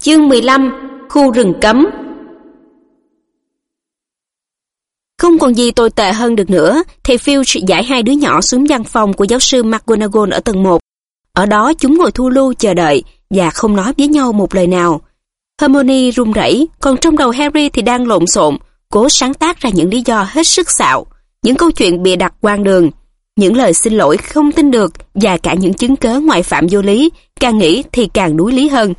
Chương 15. Khu rừng cấm. Không còn gì tồi tệ hơn được nữa, thầy Filch giải hai đứa nhỏ xuống văn phòng của giáo sư McGonagall ở tầng 1. Ở đó chúng ngồi thu lu chờ đợi và không nói với nhau một lời nào. Hermione run rẩy, còn trong đầu Harry thì đang lộn xộn, cố sáng tác ra những lý do hết sức xạo, những câu chuyện bịa đặt hoang đường, những lời xin lỗi không tin được và cả những chứng cớ ngoại phạm vô lý, càng nghĩ thì càng đuối lý hơn.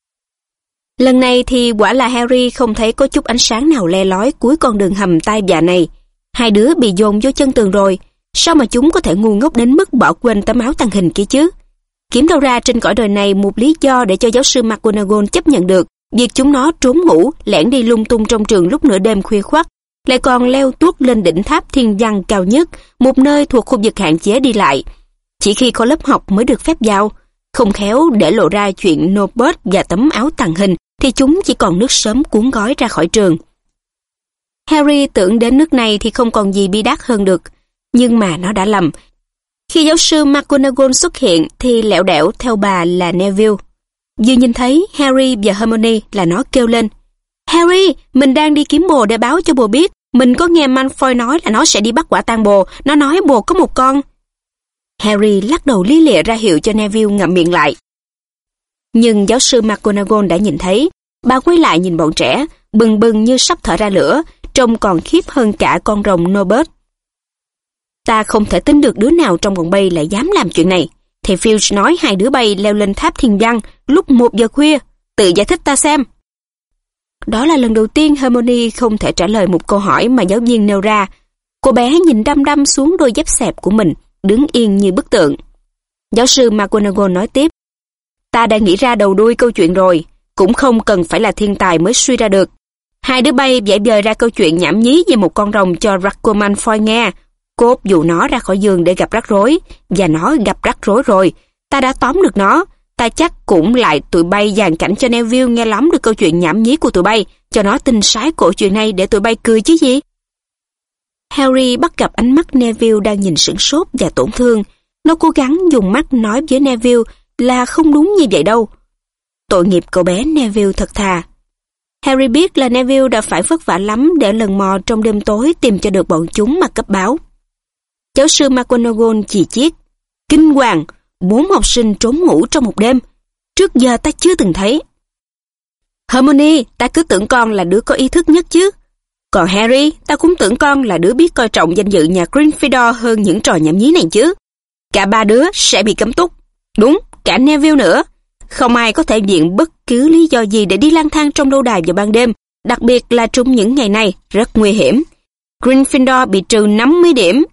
Lần này thì quả là Harry không thấy có chút ánh sáng nào le lói cuối con đường hầm tai vạ này. Hai đứa bị dồn vô chân tường rồi, sao mà chúng có thể ngu ngốc đến mức bỏ quên tấm áo tàng hình kia chứ? Kiếm đâu ra trên cõi đời này một lý do để cho giáo sư McGonagall chấp nhận được việc chúng nó trốn ngủ, lẻn đi lung tung trong trường lúc nửa đêm khuya khoắt, lại còn leo tuốt lên đỉnh tháp thiên văn cao nhất, một nơi thuộc khu vực hạn chế đi lại. Chỉ khi có lớp học mới được phép vào, không khéo để lộ ra chuyện Norbert và tấm áo tàng hình thì chúng chỉ còn nước sớm cuốn gói ra khỏi trường. Harry tưởng đến nước này thì không còn gì bi đát hơn được, nhưng mà nó đã lầm. Khi giáo sư McGonagall xuất hiện thì lẹo đẻo theo bà là Neville. Vừa nhìn thấy Harry và Hermione là nó kêu lên: "Harry, mình đang đi kiếm bồ để báo cho bồ biết. Mình có nghe Malfoy nói là nó sẽ đi bắt quả tang bồ. Nó nói bồ có một con." Harry lắc đầu lia lịa ra hiệu cho Neville ngậm miệng lại. Nhưng giáo sư McGonagall đã nhìn thấy. Bà quay lại nhìn bọn trẻ, bừng bừng như sắp thở ra lửa, trông còn khiếp hơn cả con rồng Norbert. "Ta không thể tin được đứa nào trong bọn bay lại dám làm chuyện này. Thầy Filch nói hai đứa bay leo lên tháp thiên văn lúc 1 giờ khuya. Tự giải thích ta xem." Đó là lần đầu tiên Hermione không thể trả lời một câu hỏi mà giáo viên nêu ra. Cô bé nhìn đăm đăm xuống đôi dép xẹp của mình, đứng yên như bức tượng. Giáo sư McGonagall nói tiếp: "Ta đã nghĩ ra đầu đuôi câu chuyện rồi, cũng không cần phải là thiên tài mới suy ra được. Hai đứa bay vẽ vời ra câu chuyện nhảm nhí về một con rồng cho Draco Malfoy nghe, cốt dụ nó ra khỏi giường để gặp rắc rối, và nó gặp rắc rối rồi. Ta đã tóm được nó. Ta chắc cũng lại tụi bay dàn cảnh cho Neville nghe lắm được câu chuyện nhảm nhí của tụi bay, cho nó tin sái cổ chuyện này để tụi bay cười chứ gì." Harry bắt gặp ánh mắt Neville đang nhìn sửng sốt và tổn thương. Nó cố gắng dùng mắt nói với Neville là không đúng như vậy đâu. Tội nghiệp cậu bé Neville thật thà. Harry biết là Neville đã phải vất vả lắm để lần mò trong đêm tối tìm cho được bọn chúng mà cấp báo. Giáo sư McGonagall chỉ chiết: "Kinh hoàng, 4 học sinh trốn ngủ trong một đêm. Trước giờ ta chưa từng thấy." "Hermione, ta cứ tưởng con là đứa có ý thức nhất chứ. Còn Harry, ta cũng tưởng con là đứa biết coi trọng danh dự nhà Gryffindor hơn những trò nhảm nhí này chứ. Cả ba đứa sẽ bị cấm túc. Đúng, cả Neville nữa. Không ai có thể viện bất cứ lý do gì để đi lang thang trong lâu đài vào ban đêm, đặc biệt là trong những ngày này, rất nguy hiểm. Gryffindor bị trừ 50 điểm.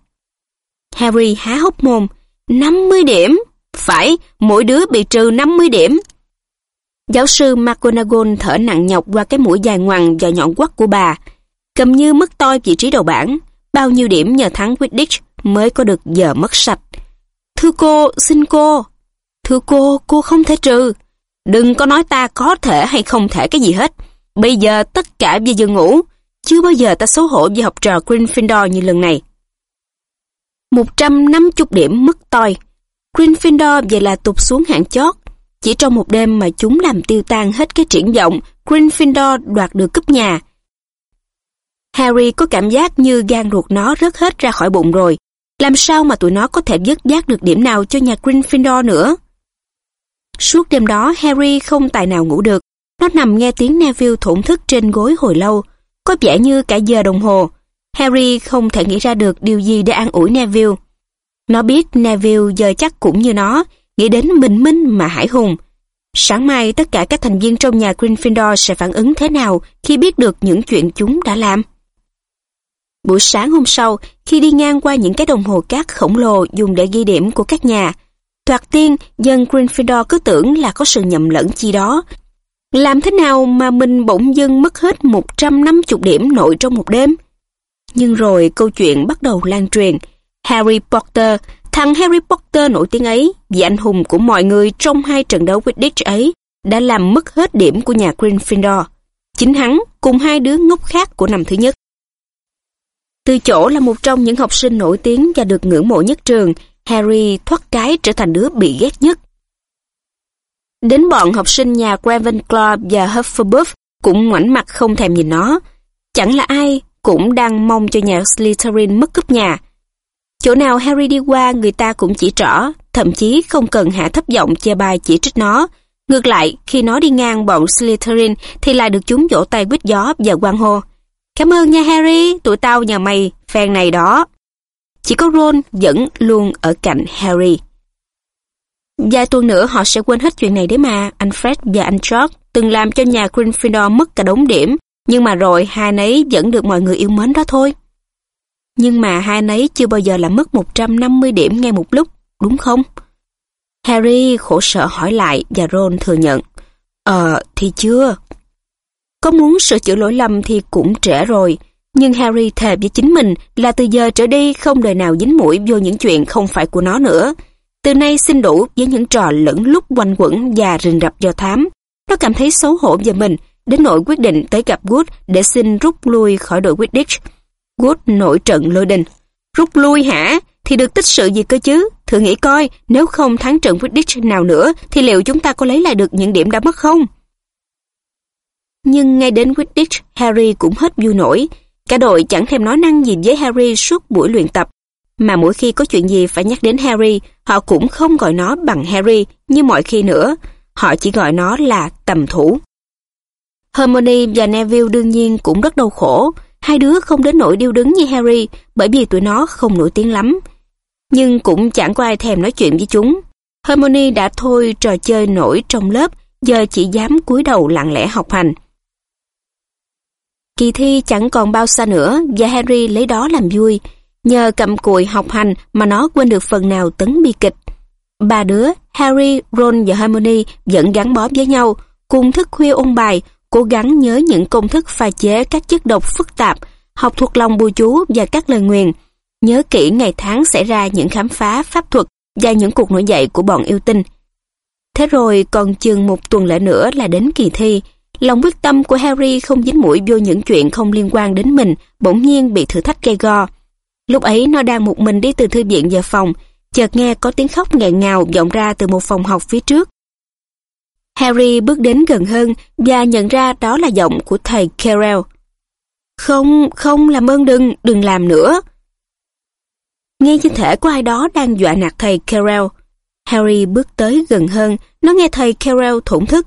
Harry há hốc mồm. 50 điểm? Phải, mỗi đứa bị trừ 50 điểm. Giáo sư McGonagall thở nặng nhọc qua cái mũi dài ngoằng và nhọn quắt của bà, cầm như mất toi vị trí đầu bảng. Bao nhiêu điểm nhờ thắng Quidditch mới có được giờ mất sạch. "Thưa cô, xin cô." "Thưa cô không thể trừ." "Đừng có nói ta có thể hay không thể cái gì hết. Bây giờ tất cả về giường ngủ. Chưa bao giờ ta xấu hổ với học trò Gryffindor như lần này." 150 điểm mất toi. Gryffindor vậy là tụt xuống hạng chót. Chỉ trong một đêm mà chúng làm tiêu tan hết cái triển vọng Gryffindor đoạt được cúp nhà. Harry có cảm giác như gan ruột nó rớt hết ra khỏi bụng rồi. Làm sao mà tụi nó có thể vớt vát được điểm nào cho nhà Gryffindor nữa? Suốt đêm đó Harry không tài nào ngủ được. Nó nằm nghe tiếng Neville thổn thức trên gối hồi lâu, có vẻ như cả giờ đồng hồ. Harry không thể nghĩ ra được điều gì để an ủi Neville. Nó biết Neville giờ chắc cũng như nó, nghĩ đến bình minh mà hãi hùng. Sáng mai tất cả các thành viên trong nhà Gryffindor sẽ phản ứng thế nào khi biết được những chuyện chúng đã làm? Buổi sáng hôm sau, khi đi ngang qua những cái đồng hồ cát khổng lồ dùng để ghi điểm của các nhà, thoạt tiên dân Gryffindor cứ tưởng là có sự nhầm lẫn chi đó. Làm thế nào mà mình bỗng dưng mất hết 150 điểm nội trong một đêm? Nhưng rồi câu chuyện bắt đầu lan truyền. Harry Potter, thằng Harry Potter nổi tiếng ấy, vị anh hùng của mọi người trong 2 trận đấu Quidditch ấy, đã làm mất hết điểm của nhà Gryffindor. Chính hắn cùng 2 đứa ngốc khác của năm thứ nhất. Từ chỗ là một trong những học sinh nổi tiếng và được ngưỡng mộ nhất trường, Harry thoát cái trở thành đứa bị ghét nhất. Đến bọn học sinh nhà Ravenclaw và Hufflepuff cũng ngoảnh mặt không thèm nhìn nó. Chẳng là ai cũng đang mong cho nhà Slytherin mất cúp nhà. Chỗ nào Harry đi qua người ta cũng chỉ trỏ, thậm chí không cần hạ thấp giọng chê bai chỉ trích nó. Ngược lại, khi nó đi ngang bọn Slytherin thì lại được chúng vỗ tay quýt gió và hoan hô. Cảm ơn nha Harry, tụi tao nhà mày, fan này đó. Chỉ có Ron vẫn luôn ở cạnh Harry. Vài tuần nữa họ sẽ quên hết chuyện này đấy mà. Anh Fred và anh George từng làm cho nhà Gryffindor mất cả đống điểm, nhưng mà rồi hai nấy vẫn được mọi người yêu mến đó thôi. Nhưng mà hai nấy chưa bao giờ là mất 150 điểm ngay một lúc, đúng không? Harry khổ sở hỏi lại và Ron thừa nhận. Thì chưa. Có muốn sửa chữa lỗi lầm thì cũng trễ rồi, nhưng Harry thề với chính mình là từ giờ trở đi không đời nào dính mũi vô những chuyện không phải của nó nữa. Từ nay xin đủ với những trò lẫn lút quanh quẩn và rình rập do thám. Nó cảm thấy xấu hổ về mình, đến nỗi quyết định tới gặp Wood để xin rút lui khỏi đội Quidditch. Wood nổi trận lôi đình. Rút lui hả? Thì được tích sự gì cơ chứ? Thử nghĩ coi, nếu không thắng trận Quidditch nào nữa thì liệu chúng ta có lấy lại được những điểm đã mất không? Nhưng ngay đến Quidditch, Harry cũng hết vui nổi. Cả đội chẳng thèm nói năng gì với Harry suốt buổi luyện tập. Mà mỗi khi có chuyện gì phải nhắc đến Harry, họ cũng không gọi nó bằng Harry như mọi khi nữa. Họ chỉ gọi nó là tầm thủ. Hermione và Neville đương nhiên cũng rất đau khổ. Hai đứa không đến nỗi điêu đứng như Harry bởi vì tụi nó không nổi tiếng lắm. Nhưng cũng chẳng có ai thèm nói chuyện với chúng. Hermione đã thôi trò chơi nổi trong lớp, giờ chỉ dám cúi đầu lặng lẽ học hành. Kỳ thi chẳng còn bao xa nữa và Harry lấy đó làm vui. Nhờ cặm cụi học hành mà nó quên được phần nào tấn bi kịch. Ba đứa, Harry, Ron và Hermione vẫn gắn bó với nhau, cùng thức khuya ôn bài, cố gắng nhớ những công thức pha chế các chất độc phức tạp, học thuộc lòng bùa chú và các lời nguyền, nhớ kỹ ngày tháng xảy ra những khám phá, pháp thuật và những cuộc nổi dậy của bọn yêu tinh. Thế rồi còn chừng một tuần lễ nữa là đến kỳ thi. Lòng quyết tâm của Harry không dính mũi vô những chuyện không liên quan đến mình bỗng nhiên bị thử thách gay go. Lúc ấy nó đang một mình đi từ thư viện về phòng, chợt nghe có tiếng khóc nghẹn ngào vọng ra từ một phòng học phía trước. Harry bước đến gần hơn và nhận ra đó là giọng của thầy Quirrell. Không, làm ơn đừng làm nữa. Nghe như thể có ai đó đang dọa nạt thầy Quirrell. Harry bước tới gần hơn, nó nghe thầy Quirrell thổn thức.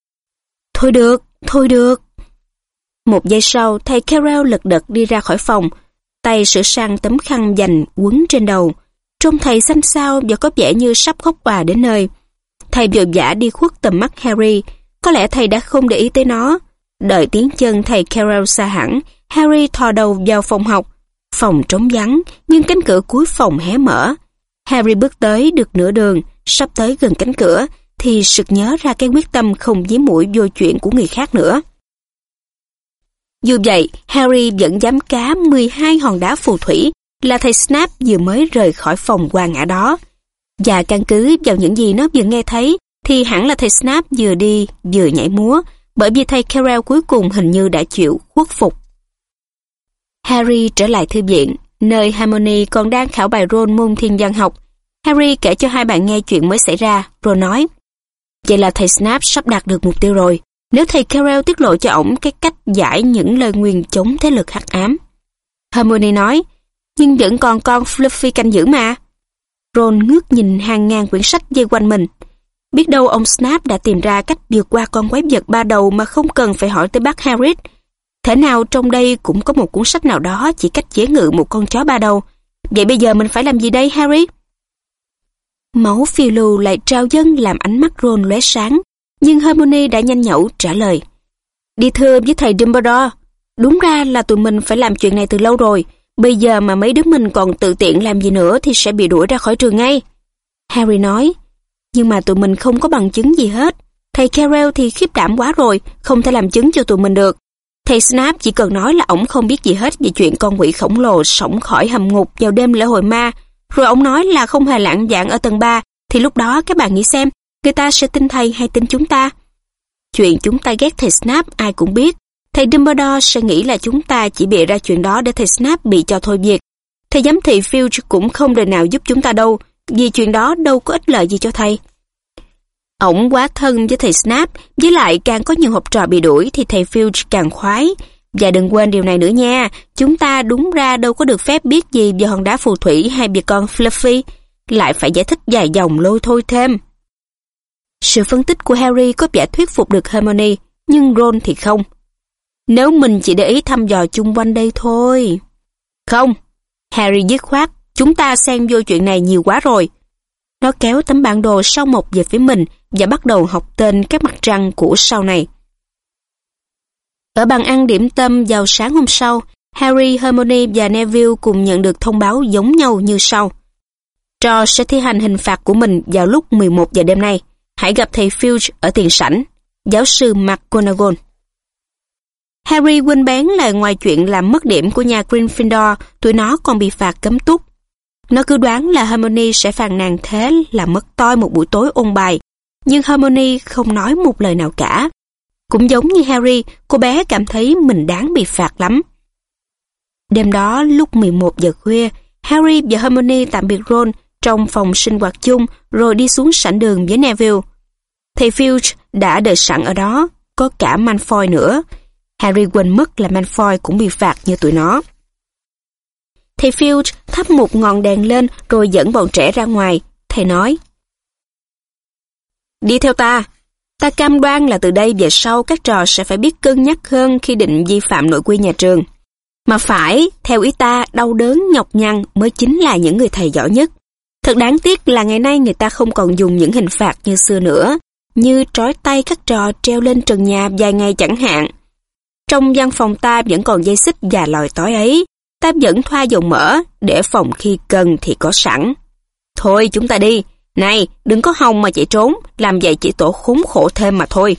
Thôi được. Một giây sau, thầy Quirrell lật đật đi ra khỏi phòng, tay sửa sang tấm khăn dành quấn trên đầu. Trông thầy xanh xao và có vẻ như sắp khóc òa đến nơi. Thầy vội vã đi khuất tầm mắt Harry. Có lẽ thầy đã không để ý tới nó. Đợi tiếng chân thầy Quirrell xa hẳn, Harry thò đầu vào phòng học. Phòng trống vắng, nhưng cánh cửa cuối phòng hé mở. Harry bước tới được nửa đường, sắp tới gần cánh cửa, thì sực nhớ ra cái quyết tâm không dí mũi vô chuyện của người khác nữa. Dù vậy, Harry vẫn dám cá 12 hòn đá phù thủy là thầy Snape vừa mới rời khỏi phòng qua ngã đó. Và căn cứ vào những gì nó vừa nghe thấy, thì hẳn là thầy Snape vừa đi vừa nhảy múa, bởi vì thầy Quirrell cuối cùng hình như đã chịu khuất phục. Harry trở lại thư viện, nơi Hermione còn đang khảo bài Ron môn thiên văn học. Harry kể cho hai bạn nghe chuyện mới xảy ra, rồi nói: vậy là thầy Snape sắp đạt được mục tiêu rồi. Nếu thầy Quirrell tiết lộ cho ổng cái cách giải những lời nguyền chống thế lực hắc ám. Hermione nói: nhưng vẫn còn con Fluffy canh giữ mà. Ron ngước nhìn hàng ngàn quyển sách dây quanh mình. Biết đâu ông Snape đã tìm ra cách vượt qua con quái vật ba đầu mà không cần phải hỏi tới bác Hagrid. Thể nào trong đây cũng có một cuốn sách nào đó chỉ cách chế ngự một con chó ba đầu. Vậy bây giờ mình phải làm gì đây, Harry? Máu phiêu lưu lại trao dâng làm ánh mắt Ron lóe sáng, nhưng Hermione đã nhanh nhẩu trả lời: đi thưa với thầy Dumbledore. Đúng ra là tụi mình phải làm chuyện này từ lâu rồi. Bây giờ mà mấy đứa mình còn tự tiện làm gì nữa thì sẽ bị đuổi ra khỏi trường ngay. Harry nói: nhưng mà tụi mình không có bằng chứng gì hết. Thầy Quirrell thì khiếp đảm quá rồi, không thể làm chứng cho tụi mình được. Thầy Snape chỉ cần nói là ổng không biết gì hết về chuyện con quỷ khổng lồ xổng khỏi hầm ngục vào đêm lễ hội ma, rồi ổng nói là không hề lạng vạng ở tầng 3, thì lúc đó các bạn nghĩ xem, người ta sẽ tin thầy hay tin chúng ta? Chuyện chúng ta ghét thầy Snape ai cũng biết. Thầy Dumbledore sẽ nghĩ là chúng ta chỉ bịa ra chuyện đó để thầy Snape bị cho thôi việc. Thầy giám thị Filch cũng không đời nào giúp chúng ta đâu, vì chuyện đó đâu có ích lợi gì cho thầy. Ổng quá thân với thầy Snape, với lại càng có nhiều học trò bị đuổi thì thầy Filch càng khoái. Và đừng quên điều này nữa nha, chúng ta đúng ra đâu có được phép biết gì về hòn đá phù thủy hay về con Fluffy, lại phải giải thích dài dòng lôi thôi thêm. Sự phân tích của Harry có vẻ thuyết phục được Hermione, nhưng Ron thì không. Nếu mình chỉ để ý thăm dò chung quanh đây thôi. Không, Harry dứt khoát, chúng ta xen vô chuyện này nhiều quá rồi. Nó kéo tấm bản đồ sao mộc về phía mình và bắt đầu học tên các mặt trăng của sau này. Ở bàn ăn điểm tâm vào sáng hôm sau, Harry, Hermione và Neville cùng nhận được thông báo giống nhau như sau. Trò sẽ thi hành hình phạt của mình vào lúc 11 giờ đêm nay. Hãy gặp thầy Filch ở tiền sảnh, giáo sư McGonagall. Harry quên bén là ngoài chuyện làm mất điểm của nhà Gryffindor, tụi nó còn bị phạt cấm túc. Nó cứ đoán là Hermione sẽ phàn nàn thế là mất toi một buổi tối ôn bài, nhưng Hermione không nói một lời nào cả. Cũng giống như Harry, cô bé cảm thấy mình đáng bị phạt lắm. Đêm đó, lúc 11 giờ khuya, Harry và Hermione tạm biệt Ron trong phòng sinh hoạt chung rồi đi xuống sảnh đường với Neville. Thầy Filch đã đợi sẵn ở đó, có cả Malfoy nữa. Harry quên mất là Malfoy cũng bị phạt như tụi nó. Thầy Filch thắp một ngọn đèn lên rồi dẫn bọn trẻ ra ngoài. Thầy nói: Đi theo ta. Ta cam đoan là từ đây về sau các trò sẽ phải biết cân nhắc hơn khi định vi phạm nội quy nhà trường. Mà phải, theo ý ta, đau đớn nhọc nhằn mới chính là những người thầy giỏi nhất. Thật đáng tiếc là ngày nay người ta không còn dùng những hình phạt như xưa nữa, như trói tay các trò treo lên trần nhà vài ngày chẳng hạn. Trong văn phòng ta vẫn còn dây xích và lòi tói ấy, ta vẫn thoa dầu mỡ, để phòng khi cần thì có sẵn. Thôi chúng ta đi, này đừng có hòng mà chạy trốn, làm vậy chỉ tổ khốn khổ thêm mà thôi.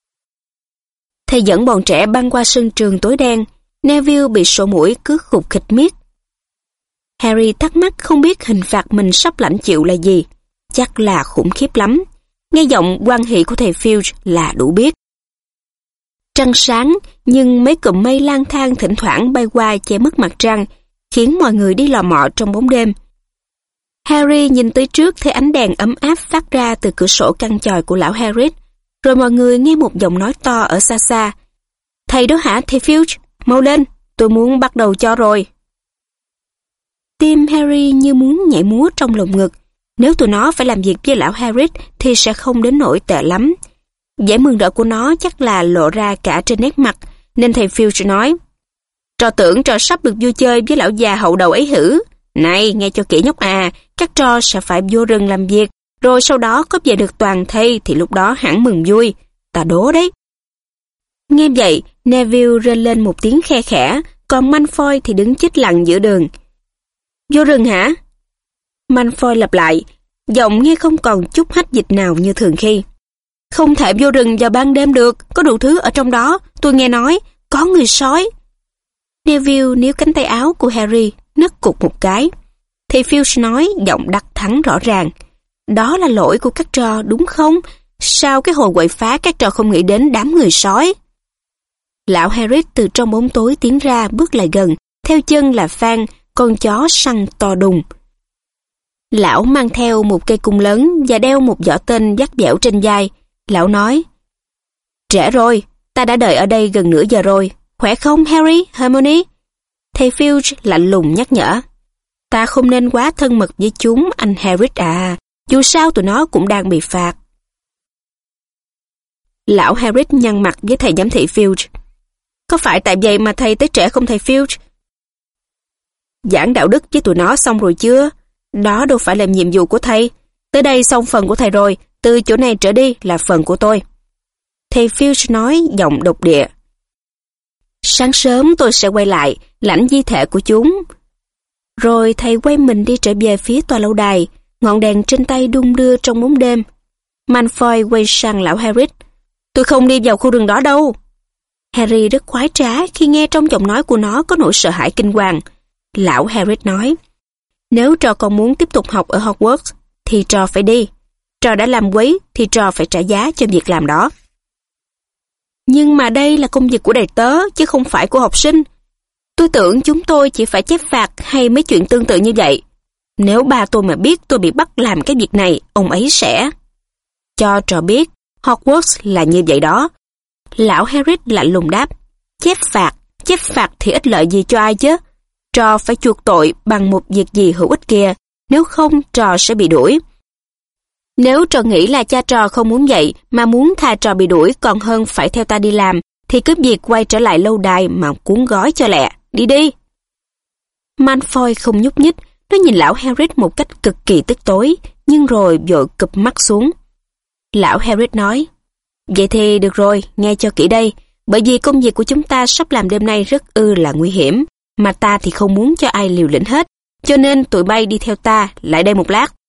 Thầy dẫn bọn trẻ băng qua sân trường tối đen, Neville bị sổ mũi cứ khục khịch miết. Harry thắc mắc không biết hình phạt mình sắp lãnh chịu là gì, chắc là khủng khiếp lắm. Nghe giọng quan hệ của thầy Filch là đủ biết. Trăng sáng, nhưng mấy cụm mây lang thang thỉnh thoảng bay qua che mất mặt trăng, khiến mọi người đi lò mò trong bóng đêm. Harry nhìn tới trước thấy ánh đèn ấm áp phát ra từ cửa sổ căn chòi của lão Hagrid, rồi mọi người nghe một giọng nói to ở xa xa. Thầy đó hả, thầy Filch? Mau lên, tôi muốn bắt đầu cho rồi. Tim Harry như muốn nhảy múa trong lồng ngực. Nếu tụi nó phải làm việc với lão Hagrid thì sẽ không đến nỗi tệ lắm. Vẻ mừng rỡ của nó chắc là lộ ra cả trên nét mặt, nên thầy Filch nói: Trò tưởng trò sắp được vui chơi với lão già hậu đầu ấy hử? Này, nghe cho kỹ nhóc à, các trò sẽ phải vô rừng làm việc, rồi sau đó có về được toàn thây thì lúc đó hẳn mừng vui. Ta đố đấy. Nghe vậy, Neville rên lên một tiếng khe khẽ, còn Malfoy thì đứng chết lặng giữa đường. Vô rừng hả? Malfoy lặp lại, giọng nghe không còn chút hách dịch nào như thường khi. Không thể vô rừng vào ban đêm được, có đủ thứ ở trong đó, tôi nghe nói, có người sói. Neville níu cánh tay áo của Harry, nấc cục một cái. Thầy Filch nói, giọng đắc thắng rõ ràng. Đó là lỗi của các trò, đúng không? Sao cái hồi quậy phá các trò không nghĩ đến đám người sói? Lão Hagrid từ trong bóng tối tiến ra, bước lại gần, theo chân là Fan, con chó săn to đùng. Lão mang theo một cây cung lớn và đeo một giỏ tên dắt dẻo trên vai. Lão nói: Trễ rồi, ta đã đợi ở đây gần nửa giờ rồi. Khỏe không Harry, Hermione? Thầy Filch lạnh lùng nhắc nhở. Ta không nên quá thân mật với chúng, anh Hagrid à. Dù sao tụi nó cũng đang bị phạt. Lão Hagrid nhăn mặt với thầy giám thị Filch. Có phải tại vậy mà thầy tới trễ không thầy Filch? Giảng đạo đức với tụi nó xong rồi chưa? Đó đâu phải là nhiệm vụ của thầy. Tới đây xong phần của thầy rồi, từ chỗ này trở đi là phần của tôi. Thầy Filch nói giọng độc địa. Sáng sớm tôi sẽ quay lại, lãnh di thể của chúng. Rồi thầy quay mình đi trở về phía tòa lâu đài, ngọn đèn trên tay đung đưa trong bóng đêm. Malfoy quay sang lão Hagrid. Tôi không đi vào khu rừng đó đâu. Harry rất khoái trá khi nghe trong giọng nói của nó có nỗi sợ hãi kinh hoàng. Lão Hagrid nói, nếu trò còn muốn tiếp tục học ở Hogwarts, thì trò phải đi. Trò đã làm quấy thì trò phải trả giá cho việc làm đó. Nhưng mà đây là công việc của đầy tớ, chứ không phải của học sinh. Tôi tưởng chúng tôi chỉ phải chép phạt hay mấy chuyện tương tự như vậy. Nếu ba tôi mà biết tôi bị bắt làm cái việc này, ông ấy sẽ... cho trò biết, Hogwarts là như vậy đó. Lão Hagrid lạnh lùng đáp, chép phạt thì ích lợi gì cho ai chứ? Trò phải chuộc tội bằng một việc gì hữu ích kia, nếu không trò sẽ bị đuổi. Nếu trò nghĩ là cha trò không muốn vậy mà muốn thà trò bị đuổi còn hơn phải theo ta đi làm, thì cứ việc quay trở lại lâu đài mà cuốn gói cho lẹ. Đi đi. Malfoy không nhúc nhích, nó nhìn lão Hagrid một cách cực kỳ tức tối, nhưng rồi vội cụp mắt xuống. Lão Hagrid nói, vậy thì được rồi, nghe cho kỹ đây, bởi vì công việc của chúng ta sắp làm đêm nay rất là nguy hiểm, mà ta thì không muốn cho ai liều lĩnh hết, cho nên tụi bay đi theo ta, lại đây một lát.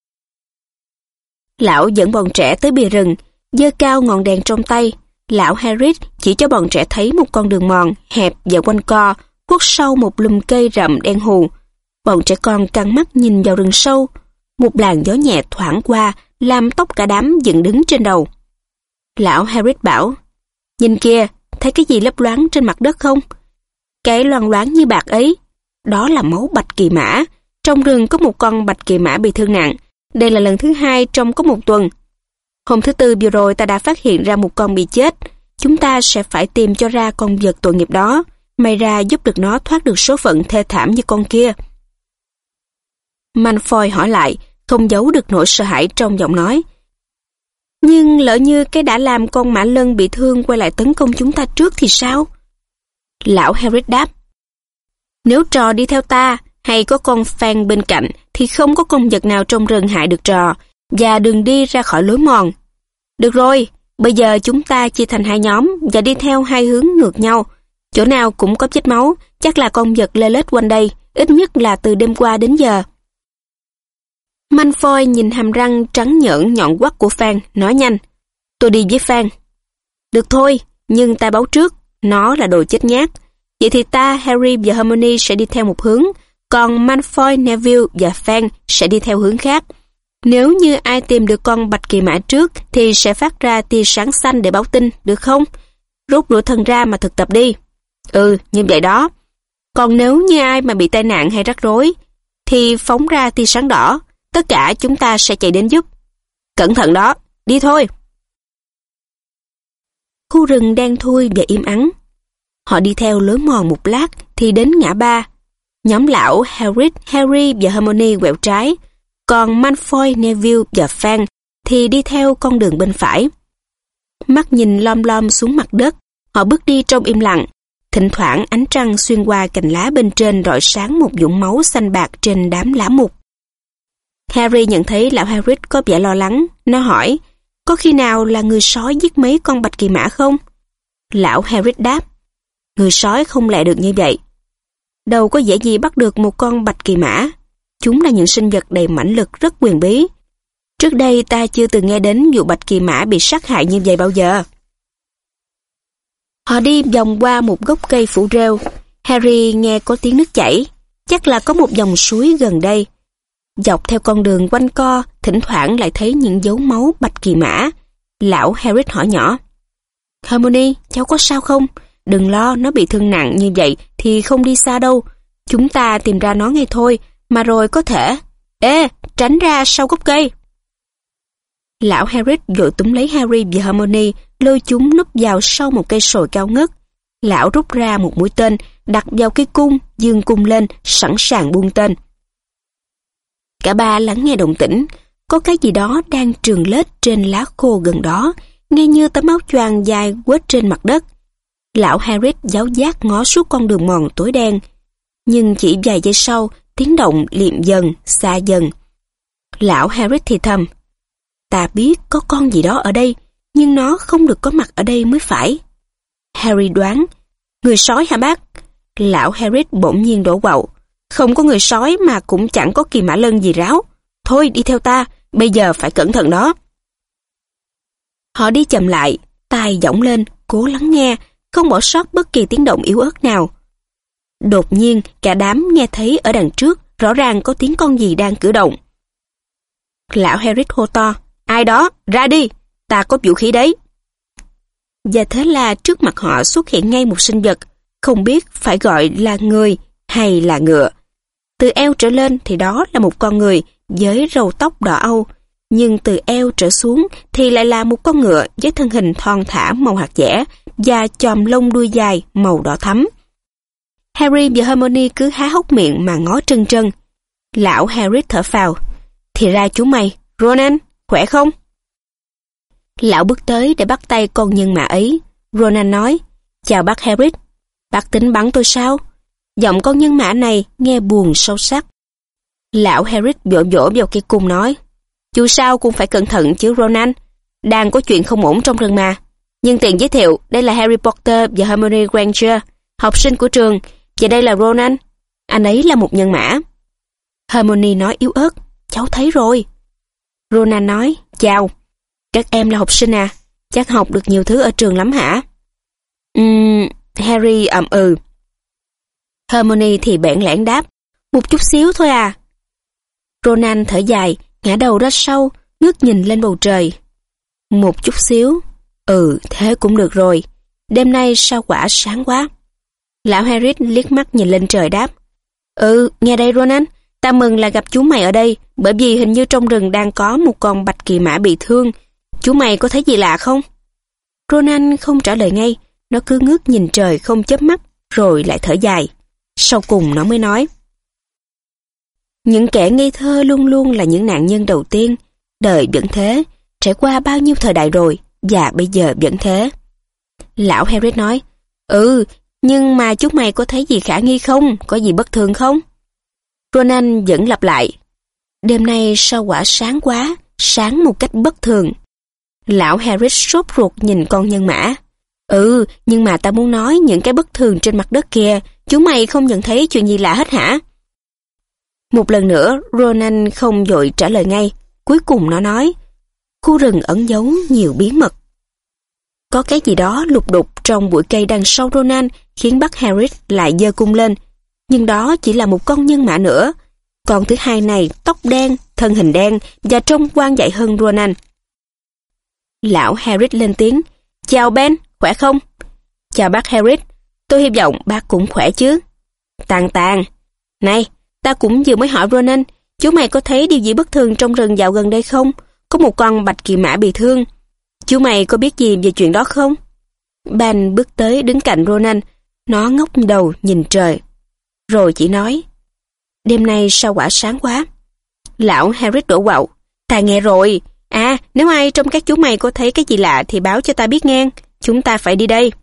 Lão dẫn bọn trẻ tới bìa rừng, giơ cao ngọn đèn trong tay. Lão Hagrid chỉ cho bọn trẻ thấy một con đường mòn, hẹp và quanh co, khuất sau một lùm cây rậm đen hù. Bọn trẻ con căng mắt nhìn vào rừng sâu. Một làn gió nhẹ thoảng qua, làm tóc cả đám dựng đứng trên đầu. Lão Hagrid bảo, nhìn kìa, thấy cái gì lấp loáng trên mặt đất không? Cái loang loáng như bạc ấy, đó là máu bạch kỳ mã. Trong rừng có một con bạch kỳ mã bị thương nặng. Đây là lần thứ 2 trong có 1 tuần. Hôm thứ Tư vừa rồi ta đã phát hiện ra một con bị chết. Chúng ta sẽ phải tìm cho ra con vật tội nghiệp đó. May ra giúp được nó thoát được số phận thê thảm như con kia. Malfoy hỏi lại, không giấu được nỗi sợ hãi trong giọng nói. Nhưng lỡ như cái đã làm con mã lân bị thương quay lại tấn công chúng ta trước thì sao? Lão Hagrid đáp, nếu trò đi theo ta hay có con Fang bên cạnh thì không có con vật nào trong rừng hại được trò, và đừng đi ra khỏi lối mòn. Được rồi, bây giờ chúng ta chia thành 2 nhóm và đi theo 2 hướng ngược nhau. Chỗ nào cũng có vết máu, chắc là con vật lê lết quanh đây, ít nhất là từ đêm qua đến giờ. Malfoy nhìn hàm răng trắng nhợn nhọn quắt của Fang, nói nhanh, tôi đi với Fang. Được thôi, nhưng ta báo trước, nó là đồ chết nhát. Vậy thì ta, Harry và Hermione sẽ đi theo một hướng, còn Malfoy, Neville và Fang sẽ đi theo hướng khác. Nếu như ai tìm được con bạch kỳ mã trước thì sẽ phát ra tia sáng xanh để báo tin, được không? Rút đũa thần ra mà thực tập đi. Ừ, như vậy đó. Còn nếu như ai mà bị tai nạn hay rắc rối thì phóng ra tia sáng đỏ. Tất cả chúng ta sẽ chạy đến giúp. Cẩn thận đó, đi thôi. Khu rừng đen thui và im ắng. Họ đi theo lối mòn một lát thì đến ngã ba. Nhóm lão Hagrid, Harry và Hermione quẹo trái, còn Malfoy, Neville và Fang thì đi theo con đường bên phải. Mắt nhìn lom lom xuống mặt đất, họ bước đi trong im lặng. Thỉnh thoảng ánh trăng xuyên qua cành lá bên trên rọi sáng một vũng máu xanh bạc trên đám lá mục. Harry nhận thấy lão Hagrid có vẻ lo lắng. Nó hỏi, có khi nào là người sói giết mấy con bạch kỳ mã không? Lão Hagrid đáp, người sói không lẽ được như vậy. Đâu có dễ gì bắt được một con bạch kỳ mã. Chúng là những sinh vật đầy mãnh lực rất quyền bí. Trước đây ta chưa từng nghe đến vụ bạch kỳ mã bị sát hại như vậy bao giờ. Họ đi vòng qua một gốc cây phủ rêu. Harry nghe có tiếng nước chảy. Chắc là có một dòng suối gần đây. Dọc theo con đường quanh co, thỉnh thoảng lại thấy những dấu máu bạch kỳ mã. Lão Hagrid hỏi nhỏ, Hermione, cháu có sao không? Đừng lo, nó bị thương nặng như vậy thì không đi xa đâu. Chúng ta tìm ra nó ngay thôi, mà rồi có thể... Ê, tránh ra sau gốc cây. Lão Hagrid vội túm lấy Harry và Hermione, lôi chúng núp vào sau một cây sồi cao ngất. Lão rút ra một mũi tên, đặt vào cây cung, giương cung lên, sẵn sàng buông tên. Cả ba lắng nghe động tĩnh, có cái gì đó đang trườn lết trên lá khô gần đó, nghe như tấm áo choàng dài quết trên mặt đất. Lão Hagrid giáo giác ngó suốt con đường mòn tối đen, nhưng chỉ vài giây sau, tiếng động liệm dần, xa dần. Lão Hagrid thì thầm, ta biết có con gì đó ở đây, nhưng nó không được có mặt ở đây mới phải. Harry đoán, người sói hả bác? Lão Hagrid bỗng nhiên đổ quạo, không có người sói mà cũng chẳng có kỳ mã lân gì ráo. Thôi đi theo ta, bây giờ phải cẩn thận đó. Họ đi chậm lại, tai giọng lên, cố lắng nghe, không bỏ sót bất kỳ tiếng động yếu ớt nào. Đột nhiên, cả đám nghe thấy ở đằng trước, rõ ràng có tiếng con gì đang cử động. Lão Hagrid hô to, ai đó, ra đi, ta có vũ khí đấy. Và thế là trước mặt họ xuất hiện ngay một sinh vật, không biết phải gọi là người hay là ngựa. Từ eo trở lên thì đó là một con người với râu tóc đỏ âu, nhưng từ eo trở xuống thì lại là một con ngựa với thân hình thon thả màu hạt dẻ và chòm lông đuôi dài màu đỏ thắm. Harry và Hermione cứ há hốc miệng mà ngó trân trân. Lão Hagrid thở phào. Thì ra chú mày, Ronan, khỏe không? Lão bước tới để bắt tay con nhân mã ấy. Ronan nói, chào bác Hagrid. Bác tính bắn tôi sao? Giọng con nhân mã này nghe buồn sâu sắc. Lão Hagrid vỗ vỗ vào cây cung nói, dù sao cũng phải cẩn thận chứ Ronan. Đang có chuyện không ổn trong rừng mà. Nhưng tiện giới thiệu, đây là Harry Potter và Hermione Granger, học sinh của trường, và đây là Ronan. Anh ấy là một nhân mã. Hermione nói yếu ớt, cháu thấy rồi. Ronan nói, chào. Các em là học sinh à? Chắc học được nhiều thứ ở trường lắm hả? Harry ậm ừ. Hermione thì bẽn lẽn đáp, một chút xíu thôi à. Ronan thở dài, ngã đầu ra sau, ngước nhìn lên bầu trời. Một chút xíu. Thế cũng được rồi. Đêm nay sao quả sáng quá. Lão Hagrid liếc mắt nhìn lên trời đáp, nghe đây Ronan, ta mừng là gặp chú mày ở đây, bởi vì hình như trong rừng đang có một con bạch kỳ mã bị thương. Chú mày có thấy gì lạ không? Ronan không trả lời ngay, nó cứ ngước nhìn trời không chớp mắt, rồi lại thở dài. Sau cùng nó mới nói, những kẻ ngây thơ luôn luôn là những nạn nhân đầu tiên. Đời vẫn thế, trải qua bao nhiêu thời đại rồi, và bây giờ vẫn thế. Lão Hagrid nói, nhưng mà chú mày có thấy gì khả nghi không? Có gì bất thường không? Ronan vẫn lặp lại, đêm nay sao quả sáng quá, sáng một cách bất thường. Lão Hagrid sốt ruột nhìn con nhân mã. Nhưng mà ta muốn nói những cái bất thường trên mặt đất kia, chú mày không nhận thấy chuyện gì lạ hết hả? Một lần nữa, Ronan không vội trả lời ngay. Cuối cùng nó nói, khu rừng ẩn giấu nhiều bí mật. Có cái gì đó lục đục trong bụi cây đằng sau Ronan khiến bác Hagrid lại giơ cung lên. Nhưng đó chỉ là một con nhân mã nữa. Con thứ hai này tóc đen, thân hình đen và trông quan dại hơn Ronan. Lão Hagrid lên tiếng, chào Ben, khỏe không? Chào bác Hagrid, tôi hy vọng bác cũng khỏe chứ. Tàn. Này, ta cũng vừa mới hỏi Ronan, chú mày có thấy điều gì bất thường trong rừng dạo gần đây không? Có một con bạch kỳ mã bị thương. Chú mày có biết gì về chuyện đó không? Ben bước tới đứng cạnh Ronan, nó ngóc đầu nhìn trời. Rồi chỉ nói, đêm nay sao quả sáng quá. Lão Hagrid đổ quạo, ta nghe rồi. Nếu ai trong các chú mày có thấy cái gì lạ thì báo cho ta biết nghe. Chúng ta phải đi đây.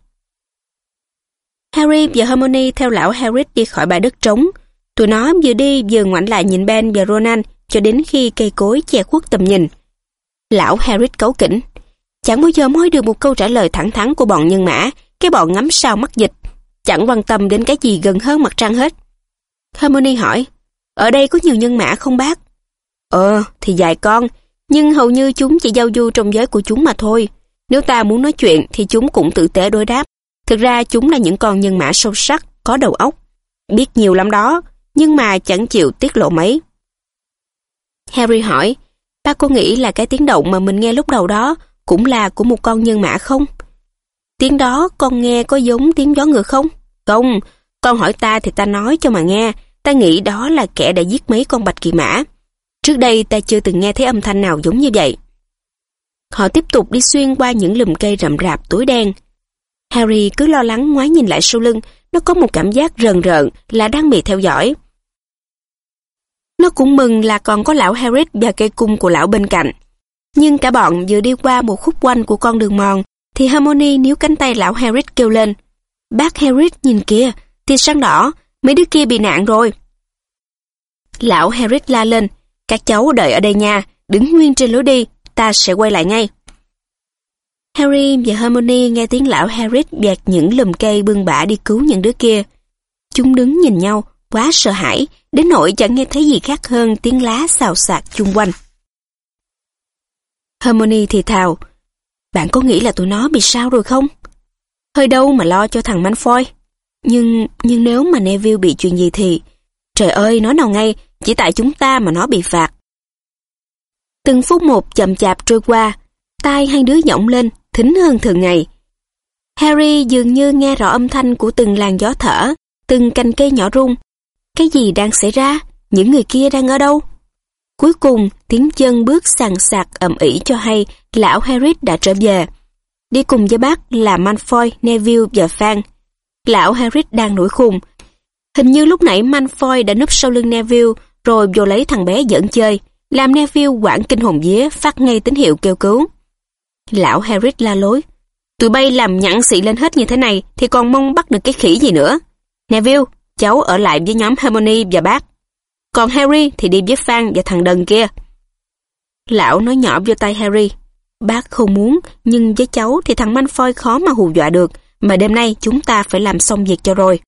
Harry và Hermione theo lão Hagrid đi khỏi bãi đất trống. Tụi nó vừa đi vừa ngoảnh lại nhìn Ben và Ronan cho đến khi cây cối che khuất tầm nhìn. Lão Hagrid cáu kỉnh, chẳng bao giờ moi được một câu trả lời thẳng thắn của bọn nhân mã, cái bọn ngắm sao mắc dịch, chẳng quan tâm đến cái gì gần hơn mặt trăng hết. Hermione hỏi, ở đây có nhiều nhân mã không bác? Thì vài con, nhưng hầu như chúng chỉ giao du trong giới của chúng mà thôi. Nếu ta muốn nói chuyện thì chúng cũng tử tế đối đáp. Thực ra chúng là những con nhân mã sâu sắc, có đầu óc. Biết nhiều lắm đó, nhưng mà chẳng chịu tiết lộ mấy. Harry hỏi, bác có nghĩ là cái tiếng động mà mình nghe lúc đầu đó cũng là của một con nhân mã không? Tiếng đó con nghe có giống tiếng gió ngựa không? Không, con hỏi ta thì ta nói cho mà nghe. Ta nghĩ đó là kẻ đã giết mấy con bạch kỳ mã. Trước đây ta chưa từng nghe thấy âm thanh nào giống như vậy. Họ tiếp tục đi xuyên qua những lùm cây rậm rạp tối đen. Harry cứ lo lắng ngoái nhìn lại sau lưng, nó có một cảm giác rờn rợn là đang bị theo dõi. Nó cũng mừng là còn có lão Hagrid và cây cung của lão bên cạnh. Nhưng cả bọn vừa đi qua một khúc quanh của con đường mòn, thì Hermione níu cánh tay lão Hagrid kêu lên, bác Hagrid nhìn kìa, tia sáng đỏ, mấy đứa kia bị nạn rồi. Lão Hagrid la lên, các cháu đợi ở đây nha, đứng nguyên trên lối đi, ta sẽ quay lại ngay. Harry và Hermione nghe tiếng lão Hagrid vẹt những lùm cây bươn bả đi cứu những đứa kia. Chúng đứng nhìn nhau, quá sợ hãi, đến nỗi chẳng nghe thấy gì khác hơn tiếng lá xào xạc chung quanh. Hermione thì thào, bạn có nghĩ là tụi nó bị sao rồi không? Hơi đâu mà lo cho thằng Malfoy. Nhưng nếu mà Neville bị chuyện gì thì... Trời ơi, nói nào ngay, chỉ tại chúng ta mà nó bị phạt. Từng phút một chậm chạp trôi qua, tai hai đứa giọng lên, thính hơn thường ngày. Harry dường như nghe rõ âm thanh của từng làn gió thở, từng cành cây nhỏ rung. Cái gì đang xảy ra? Những người kia đang ở đâu? Cuối cùng, tiếng chân bước sàn sạc ầm ĩ cho hay lão Harris đã trở về. Đi cùng với bác là Malfoy, Neville và Fang. Lão Harris đang nổi khùng. Hình như lúc nãy Malfoy đã núp sau lưng Neville rồi vô lấy thằng bé giỡn chơi, làm Neville hoảng kinh hồn vía, phát ngay tín hiệu kêu cứu. Lão Harris la lối. Tụi bay làm nhẵn xị lên hết như thế này thì còn mong bắt được cái khỉ gì nữa. Neville, cháu ở lại với nhóm Hermione và bác. Còn Harry thì đi với Fang và thằng đần kia. Lão nói nhỏ vô tay Harry. Bác không muốn, nhưng với cháu thì thằng Malfoy khó mà hù dọa được, mà đêm nay chúng ta phải làm xong việc cho rồi.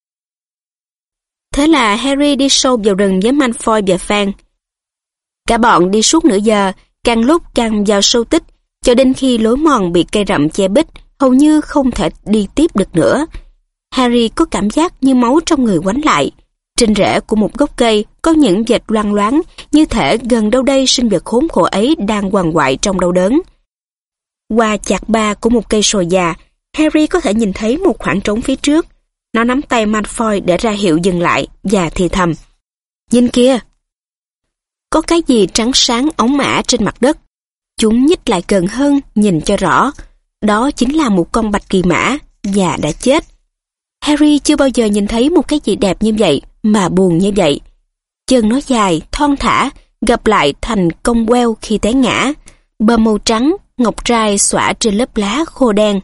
Thế là Harry đi sâu vào rừng với Malfoy và Fang. Cả bọn đi suốt nửa giờ, càng lúc càng vào sâu tích, cho đến khi lối mòn bị cây rậm che bít, hầu như không thể đi tiếp được nữa. Harry có cảm giác như máu trong người quánh lại. Trên rễ của một gốc cây có những vệt loang loáng, như thể gần đâu đây sinh vật khốn khổ ấy đang quằn quại trong đau đớn. Qua chạc ba của một cây sồi già, Harry có thể nhìn thấy một khoảng trống phía trước. Nó nắm tay Malfoy để ra hiệu dừng lại và thì thầm. Nhìn kia! Có cái gì trắng sáng óng ả trên mặt đất. Chúng nhích lại gần hơn, nhìn cho rõ. Đó chính là một con bạch kỳ mã, và đã chết. Harry chưa bao giờ nhìn thấy một cái gì đẹp như vậy, mà buồn như vậy. Chân nó dài, thon thả, gập lại thành cong queo khi té ngã. Bờ màu trắng, ngọc trai xõa trên lớp lá khô đen.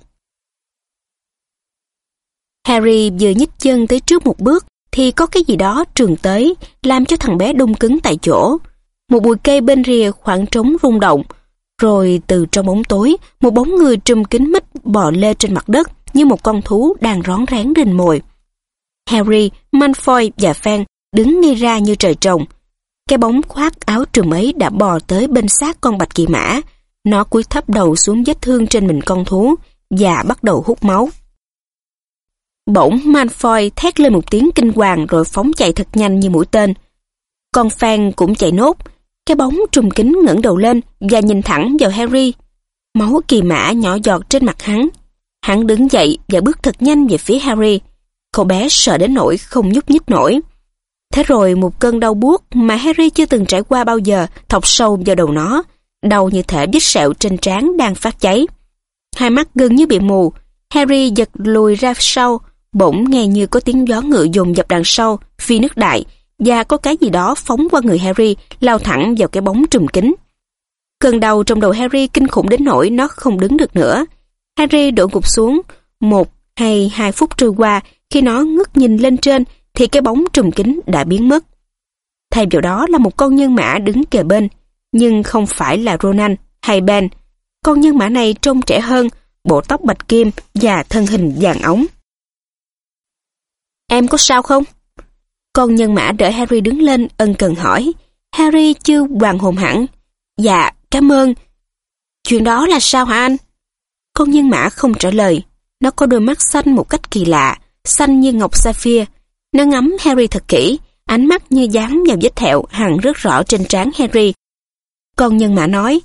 Harry vừa nhích chân tới trước một bước, thì có cái gì đó trườn tới, làm cho thằng bé đông cứng tại chỗ. Một bụi cây bên rìa khoảng trống rung động, rồi từ trong bóng tối, một bóng người trùm kín mít bò lê trên mặt đất như một con thú đang rón rén rình mồi. Harry, Malfoy và Fang đứng ngay ra như trời trồng. Cái bóng khoác áo trùm ấy đã bò tới bên xác con bạch kỳ mã. Nó cúi thấp đầu xuống vết thương trên mình con thú và bắt đầu hút máu. Bỗng Malfoy thét lên một tiếng kinh hoàng rồi phóng chạy thật nhanh như mũi tên. Con Fang cũng chạy nốt. Cái bóng trùm kính ngẩng đầu lên và nhìn thẳng vào Harry. Máu kỳ mã nhỏ giọt trên mặt hắn. Hắn đứng dậy và bước thật nhanh về phía Harry. Cậu bé sợ đến nỗi không nhúc nhích nổi. Thế rồi một cơn đau buốt mà Harry chưa từng trải qua bao giờ thọc sâu vào đầu nó. Đau như thể vết sẹo trên trán đang phát cháy. Hai mắt gần như bị mù. Harry giật lùi ra sau. Bỗng nghe như có tiếng gió ngựa dồn dập đằng sau, phi nước đại, và có cái gì đó phóng qua người Harry, lao thẳng vào cái bóng trùm kính. Cơn đau trong đầu Harry kinh khủng đến nỗi nó không đứng được nữa. Harry đổ gục xuống. 1 hay 2 phút trôi qua, khi nó ngước nhìn lên trên thì cái bóng trùm kính đã biến mất. Thay vào đó là một con nhân mã đứng kề bên, nhưng không phải là Ronan hay Ben. Con nhân mã này trông trẻ hơn, bộ tóc bạch kim và thân hình vàng óng. Em có sao không? Con nhân mã đỡ Harry đứng lên ân cần hỏi. Harry chưa hoàn hồn hẳn. Dạ, cảm ơn. Chuyện đó là sao hả anh? Con nhân mã không trả lời. Nó có đôi mắt xanh một cách kỳ lạ, xanh như ngọc sapphire. Nó ngắm Harry thật kỹ, ánh mắt như dán vào vết thẹo hằn rất rõ trên trán Harry. Con nhân mã nói.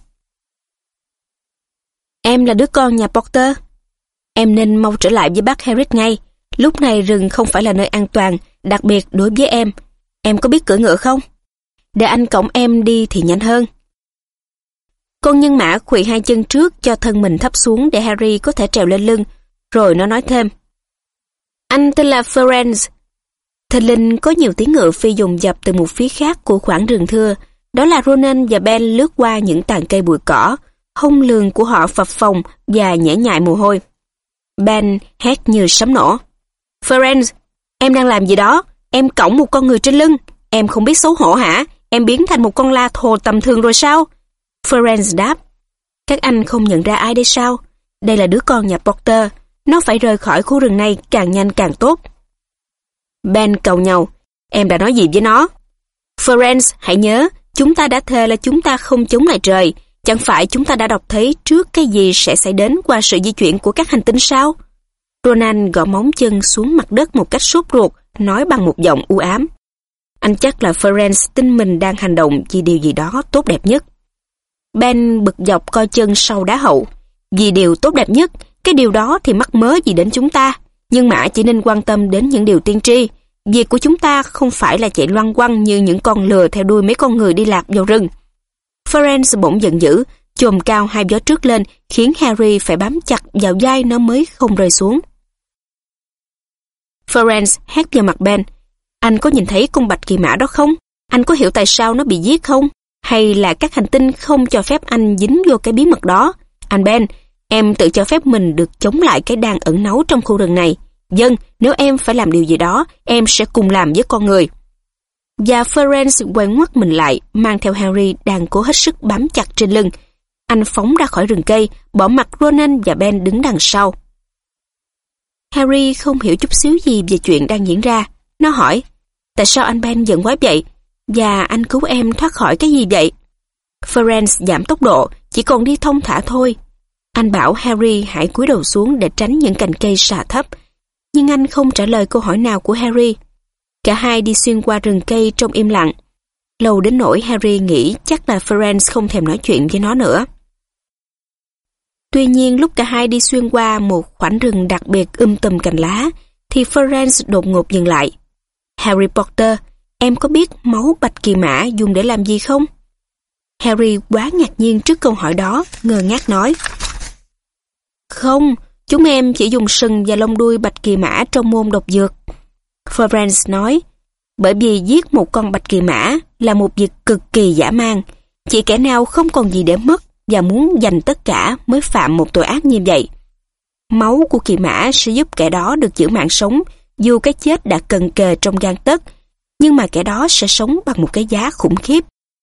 Em là đứa con nhà Potter. Em nên mau trở lại với bác Harris ngay. Lúc này rừng không phải là nơi an toàn, đặc biệt đối với em. Em có biết cưỡi ngựa không? Để anh cõng em đi thì nhanh hơn. Con nhân mã khuỵu hai chân trước cho thân mình thấp xuống để Harry có thể trèo lên lưng. Rồi nó nói thêm. Anh tên là Ferenz. Thình lình có nhiều tiếng ngựa phi dồn dập từ một phía khác của khoảng rừng thưa. Đó là Ronan và Ben lướt qua những tàn cây bụi cỏ. Hông lường của họ phập phồng và nhễ nhại mồ hôi. Ben hét như sấm nổ. Ferenz, em đang làm gì đó? Em cõng một con người trên lưng. Em không biết xấu hổ hả? Em biến thành một con la thồ tầm thường rồi sao? Ferenz đáp. Các anh không nhận ra ai đây sao? Đây là đứa con nhà Potter. Nó phải rời khỏi khu rừng này càng nhanh càng tốt. Ben cầu nhau. Em đã nói gì với nó? Ferenz, hãy nhớ, chúng ta đã thề là chúng ta không chống lại trời. Chẳng phải chúng ta đã đọc thấy trước cái gì sẽ xảy đến qua sự di chuyển của các hành tinh sao? Ronan gõ móng chân xuống mặt đất một cách sốt ruột, nói bằng một giọng u ám. Anh chắc là Ferenz tin mình đang hành động vì điều gì đó tốt đẹp nhất. Ben bực dọc coi chân sau đá hậu. Vì điều tốt đẹp nhất, cái điều đó thì mắc mớ gì đến chúng ta. Nhưng mã chỉ nên quan tâm đến những điều tiên tri. Việc của chúng ta không phải là chạy loăn quăng như những con lừa theo đuôi mấy con người đi lạc vào rừng. Ferenz bỗng giận dữ, chồm cao hai vó trước lên, khiến Harry phải bám chặt vào vai nó mới không rơi xuống. Ferenz hét vào mặt Ben. Anh có nhìn thấy con bạch kỳ mã đó không? Anh có hiểu tại sao nó bị giết không? Hay là các hành tinh không cho phép anh dính vô cái bí mật đó? Anh Ben, em tự cho phép mình được chống lại cái đàn ẩn náu trong khu rừng này. Vâng, nếu em phải làm điều gì đó, em sẽ cùng làm với con người. Và Ferenz quay ngoắt mình lại, mang theo Harry đang cố hết sức bám chặt trên lưng. Anh phóng ra khỏi rừng cây, bỏ mặc Ronan và Ben đứng đằng sau. Harry không hiểu chút xíu gì về chuyện đang diễn ra. Nó hỏi, tại sao anh Ben giận quá vậy? Và anh cứu em thoát khỏi cái gì vậy? Ferenz giảm tốc độ, chỉ còn đi thong thả thôi. Anh bảo Harry hãy cúi đầu xuống để tránh những cành cây xà thấp. Nhưng anh không trả lời câu hỏi nào của Harry. Cả hai đi xuyên qua rừng cây trong im lặng. Lâu đến nỗi Harry nghĩ chắc là Ferenz không thèm nói chuyện với nó nữa. Tuy nhiên lúc cả hai đi xuyên qua một khoảnh rừng đặc biệt tùm cành lá, thì Ferenz đột ngột dừng lại. Harry Potter, em có biết máu bạch kỳ mã dùng để làm gì không? Harry quá ngạc nhiên trước câu hỏi đó, ngơ ngác nói. Không, chúng em chỉ dùng sừng và lông đuôi bạch kỳ mã trong môn độc dược. Ferenz nói, bởi vì giết một con bạch kỳ mã là một việc cực kỳ dã man. Chỉ kẻ nào không còn gì để mất và muốn giành tất cả mới phạm một tội ác như vậy. Máu của kỳ mã sẽ giúp kẻ đó được giữ mạng sống, dù cái chết đã cận kề trong gang tấc, nhưng mà kẻ đó sẽ sống bằng một cái giá khủng khiếp.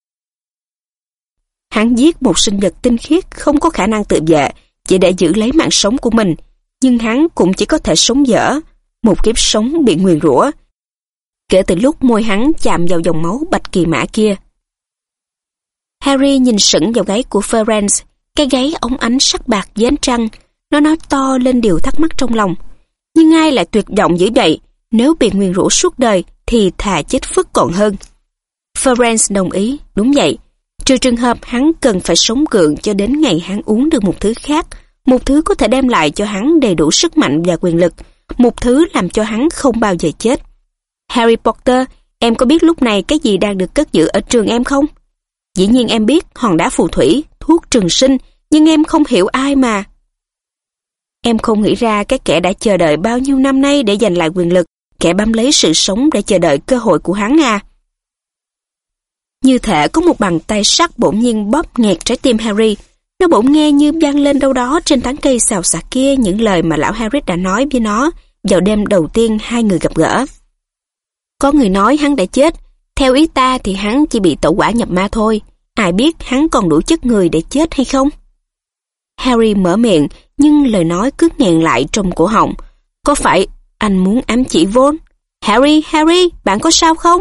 Hắn giết một sinh vật tinh khiết không có khả năng tự vệ chỉ để giữ lấy mạng sống của mình, nhưng hắn cũng chỉ có thể sống dở, một kiếp sống bị nguyền rủa, kể từ lúc môi hắn chạm vào dòng máu bạch kỳ mã kia. Harry nhìn sững vào gáy của Ferenz, cái gáy óng ánh sắc bạc với ánh trăng. Nó nói to lên điều thắc mắc trong lòng. Nhưng ai lại tuyệt vọng dữ vậy? Nếu bị nguyền rủa suốt đời thì thà chết phức còn hơn. Ferenz đồng ý, đúng vậy. Trừ trường hợp hắn cần phải sống gượng cho đến ngày hắn uống được một thứ khác, một thứ có thể đem lại cho hắn đầy đủ sức mạnh và quyền lực, một thứ làm cho hắn không bao giờ chết. Harry Potter, em có biết lúc này cái gì đang được cất giữ ở trường em không? Dĩ nhiên em biết hòn đá phù thủy, thuốc trường sinh, nhưng em không hiểu ai mà. Em không nghĩ ra cái kẻ đã chờ đợi bao nhiêu năm nay để giành lại quyền lực, kẻ bám lấy sự sống để chờ đợi cơ hội của hắn à. Như thể có một bàn tay sắt bỗng nhiên bóp nghẹt trái tim Harry. Nó bỗng nghe như vang lên đâu đó trên tán cây xào xạc kia những lời mà lão Harry đã nói với nó vào đêm đầu tiên hai người gặp gỡ. Có người nói hắn đã chết. Theo ý ta thì hắn chỉ bị tẩu hỏa nhập ma thôi. Ai biết hắn còn đủ chất người để chết hay không? Harry mở miệng, nhưng lời nói cứ nghẹn lại trong cổ họng. Có phải anh muốn ám chỉ Ron? Harry, bạn có sao không?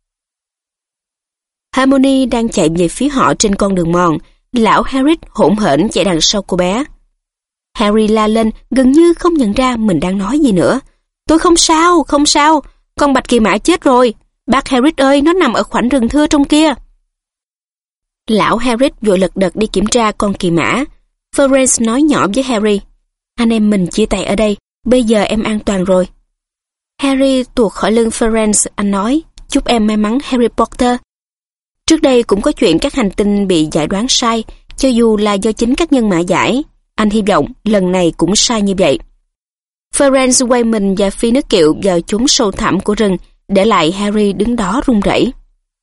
Hermione đang chạy về phía họ trên con đường mòn. Lão Harry hỗn hển chạy đằng sau cô bé. Harry la lên, gần như không nhận ra mình đang nói gì nữa. Tôi không sao. Con bạch kỳ mã chết rồi. Bác Harry ơi, nó nằm ở khoảnh rừng thưa trong kia. Lão Harry vội lật đật đi kiểm tra con kỳ mã. Ferenz nói nhỏ với Harry. Anh em mình chia tay ở đây. Bây giờ em an toàn rồi. Harry tuột khỏi lưng Ferenz, anh nói. Chúc em may mắn Harry Potter. Trước đây cũng có chuyện các hành tinh bị giải đoán sai, cho dù là do chính các nhân mã giải. Anh hy vọng lần này cũng sai như vậy. Ferenz quay mình và phi nước kiệu vào chốn sâu thẳm của rừng, để lại Harry đứng đó run rẩy.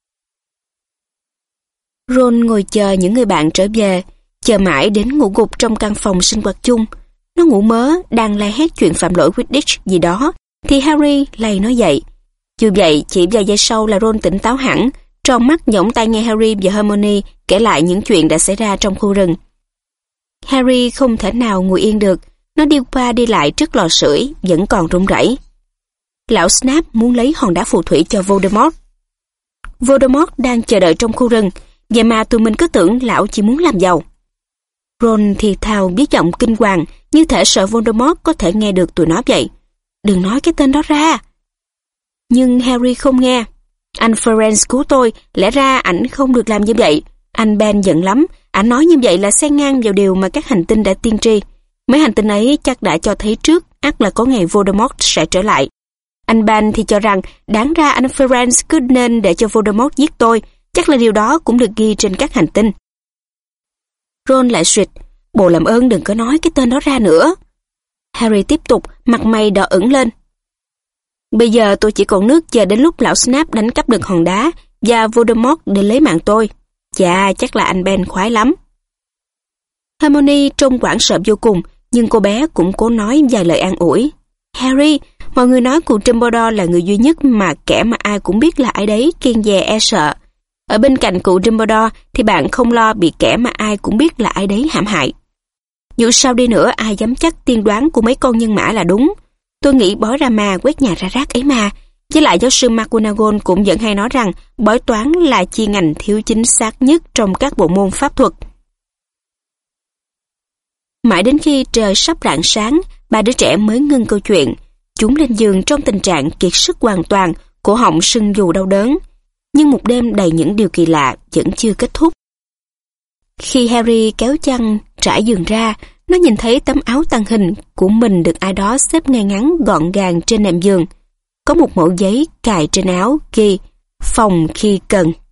Ron ngồi chờ những người bạn trở về, chờ mãi đến ngủ gục trong căn phòng sinh hoạt chung. Nó ngủ mớ, đang la hét chuyện phạm lỗi Quidditch gì đó, thì Harry lay nó dậy. Dù vậy, chỉ vài giây sau là Ron tỉnh táo hẳn, tròn mắt nhõng tai nghe Harry và Hermione kể lại những chuyện đã xảy ra trong khu rừng. Harry không thể nào ngồi yên được, nó đi qua đi lại trước lò sưởi, vẫn còn run rẩy. Lão Snape muốn lấy hòn đá phù thủy cho Voldemort. Voldemort đang chờ đợi trong khu rừng, vậy mà tụi mình cứ tưởng lão chỉ muốn làm giàu. Ron thì thào với giọng kinh hoàng, như thể sợ Voldemort có thể nghe được tụi nó vậy. Đừng nói cái tên đó ra. Nhưng Harry không nghe. Anh Ferenz cứu tôi, lẽ ra ảnh không được làm như vậy. Anh Ben giận lắm, ảnh nói như vậy là xen ngang vào điều mà các hành tinh đã tiên tri. Mấy hành tinh ấy chắc đã cho thấy trước, ắt là có ngày Voldemort sẽ trở lại. Anh Ban thì cho rằng đáng ra anh Ferenc cứ nên để cho Voldemort giết tôi, chắc là điều đó cũng được ghi trên các hành tinh. Ron lại suýt, bồ làm ơn đừng có nói cái tên đó ra nữa. Harry tiếp tục, mặt mày đỏ ửng lên. Bây giờ tôi chỉ còn nước chờ đến lúc lão Snape đánh cắp được hòn đá và Voldemort để lấy mạng tôi. Chà, chắc là anh Ben khoái lắm. Hermione trông hoảng sợ vô cùng, nhưng cô bé cũng cố nói vài lời an ủi. Harry, mọi người nói cụ Dumbledore là người duy nhất mà kẻ mà ai cũng biết là ai đấy kiêng dè e sợ. Ở bên cạnh cụ Dumbledore thì bạn không lo bị kẻ mà ai cũng biết là ai đấy hãm hại. Dù sao đi nữa ai dám chắc tiên đoán của mấy con nhân mã là đúng. Tôi nghĩ bói ra ma quét nhà ra rác ấy mà. Với lại giáo sư McGonagall cũng vẫn hay nói rằng bói toán là chi ngành thiếu chính xác nhất trong các bộ môn pháp thuật. Mãi đến khi trời sắp rạng sáng, ba đứa trẻ mới ngưng câu chuyện. Chúng lên giường trong tình trạng kiệt sức hoàn toàn, cổ họng sưng dù đau đớn. Nhưng một đêm đầy những điều kỳ lạ vẫn chưa kết thúc. Khi Harry kéo chăn trải giường ra, nó nhìn thấy tấm áo tàng hình của mình được ai đó xếp ngay ngắn gọn gàng trên nệm giường. Có một mẩu giấy cài trên áo ghi phòng khi cần.